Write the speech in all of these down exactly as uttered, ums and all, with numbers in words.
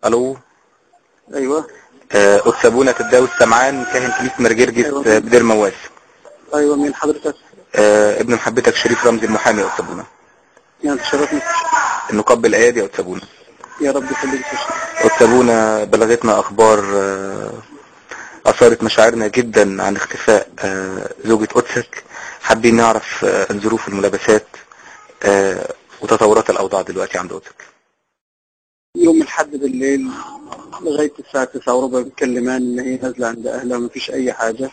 الو. ايوه. آه، قدس ابونا تداوي السمعان كاهن كنيسة مرجرجس. أيوة. بدير مواس. ايوه، مين حضرتك؟ آه، ابن محبتك شريف رمزي المحامي يا قدس ابونا. يعني تشرفني. نقبل ايادي يا قدس ابونا. يا رب يخليك. قدس ابونا بلغتنا اخبار آه، اثارت مشاعرنا جدا عن اختفاء آه، زوجة قدسك. حابين نعرف آه، ظروف الملابسات آه، وتطورات الاوضاع دلوقتي عند قدسك. يوم الحد بالليل لغاية الساعة تسعة وربع بتكلمان ان هي نازلة عند اهلها مفيش اي حاجة،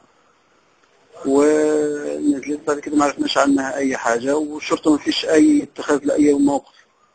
ونزلت بعد كده ما عرفناش عنها اي حاجة، والشرطة مفيش اي اتخاذ لاي موقف.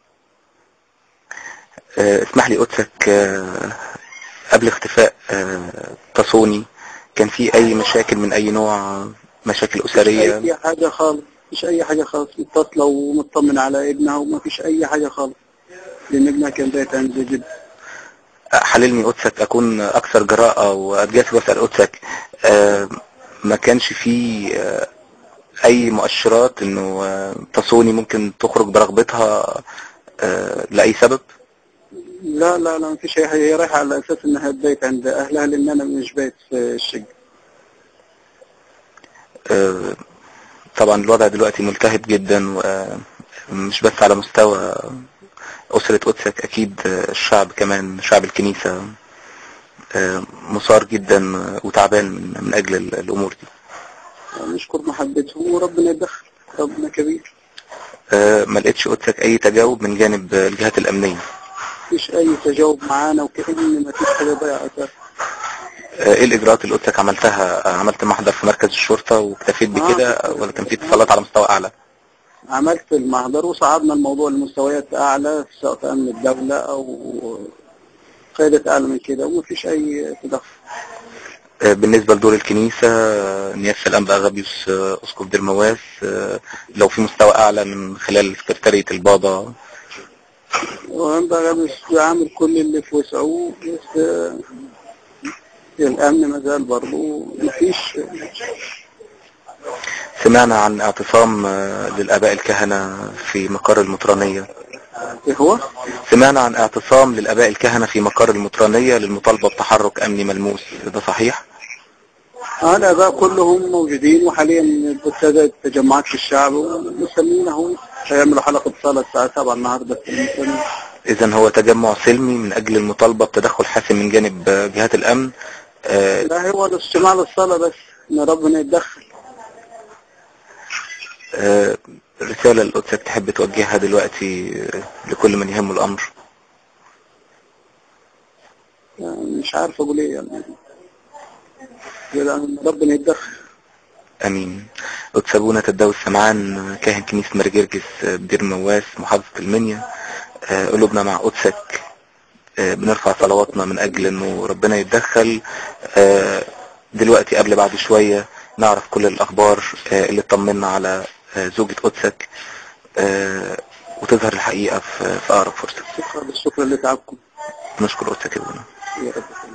آه، اسمح لي قدسك، آه، قبل اختفاء آه، تصوني كان في اي مشاكل من اي نوع؟ مشاكل مفيش اسرية؟ اي حاجة خالص، مفيش اي حاجة خالص، متصلة ومطمن على ابنها ومفيش اي حاجة خالص، لان ابنها كان بيت عند جد. حللني قدسك اكون اكثر جراءة واتجاسر واسأل قدسك، آه، ما كانش فيه آه، اي مؤشرات انه آه، تصوني ممكن تخرج برغبتها آه، لاي سبب؟ لا لا لا مفيش اي حاجة، هي رايحة على اساس انها تبيت عند اهلها، لان انا مش بايت في الشقة. آه، طبعا الوضع دلوقتي ملتهب جدا، ومش بس على مستوى أسرة قدسك، أكيد الشعب كمان، شعب الكنيسة مثار جدا وتعبان من من أجل الأمور دي. نشكر محبتهم وربنا يدخل، ربنا كبير. ما لقيتش قدسك أي تجاوب من جانب الجهات الأمنية؟ مفيش أي تجاوب معانا، وكأن مفيش حاجة ضايعة. ايه الإجراءات اللي قدسك عملتها؟ عملت محضر في مركز الشرطة واكتفيت بكده، ولا كان في اتصالات على مستوى أعلى؟ عملت المحضر وصعدنا الموضوع لمستويات أعلى، سواء في أمن الدولة أو قيادة أعلى من كده، ومفيش أي تدخل. بالنسبة لدور الكنيسة، نيافة الأنبا أغابيوس أسقف دير مواس، لو في مستوى أعلى من خلال سكرتارية البابا؟ وأنا مش بعمل كل اللي في وسعه، بس الأمن مازال برضه مفيش. سمعنا عن اعتصام للآباء الكهنة في مقر المطرانية. إيه هو؟ سمعنا عن اعتصام للآباء الكهنة في مقر المطرانية للمطالبة بتحرك أمني ملموس، ده صحيح؟ اه الآباء كلهم موجودين، وحاليا ابتدت تجمعات في الشعب ومسلمين اهو هيعملوا حلقة صلاة الساعة سبعة النهاردة في المسلمين. إذن هو تجمع سلمي من أجل المطالبة بتدخل حاسم من جانب جهات الأمن؟ آه لا، هو الاجتماع للصلاة بس، إن ربنا يتدخل. آه رسالة لقدسك تحب توجهها دلوقتي لكل من يهمه الأمر؟ يعني مش عارف أقول إيه يعني، يعني ربنا يتدخل. امين. قدس ابونا تداوي السمعان كاهن كنيسة مرجرجس بدير مواس محافظة المنيا، قلوبنا مع قدسك، بنرفع صلواتنا من اجل انه ربنا يتدخل دلوقتي قبل بعد شوية نعرف كل الاخبار اللي تطمنا على زوجة قدسك، وتظهر الحقيقة في اقرب فرصة. شكرا، بالشكر لتعبكم. نشكر قدسك يا ابونا. يا رب.